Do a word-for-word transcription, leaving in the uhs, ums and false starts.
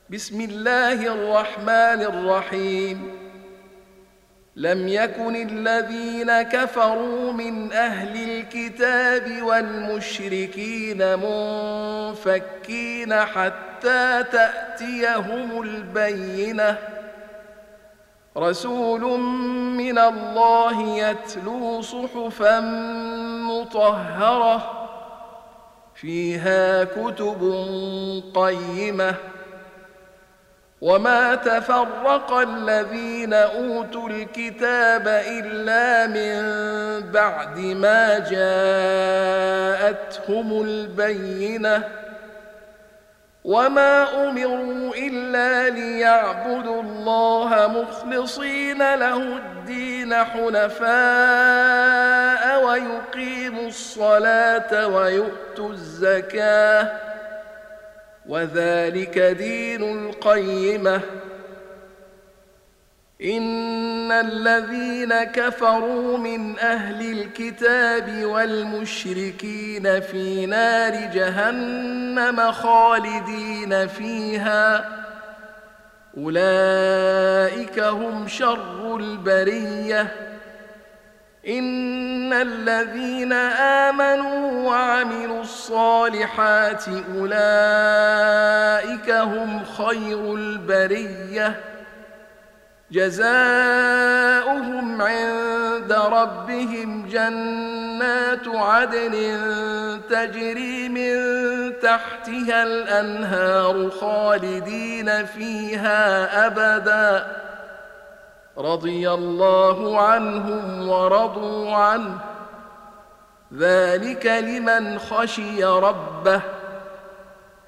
بسم الله الرحمن الرحيم لم يكن الذين كفروا من أهل الكتاب والمشركين منفكين حتى تأتيهم البينة رسول من الله يتلو صحفا مطهرة فيها كتب قيمة وما تفرق الذين أوتوا الكتاب إلا من بعد ما جاءتهم البينة وما أمروا إلا ليعبدوا الله مخلصين له الدين حنفاء ويقيموا الصلاة ويؤتوا الزكاة وذلك دين القيمة إن الذين كفروا من أهل الكتاب والمشركين في نار جهنم خالدين فيها أولئك هم شر البرية إن الذين آمنوا وعملوا الصالحات أولئك هم خير البرية جزاؤهم عند ربهم جنات عدن تجري من تحتها الأنهار خالدين فيها أبدا رضي الله عنهم ورضوا عنه ذلك لمن خشي ربه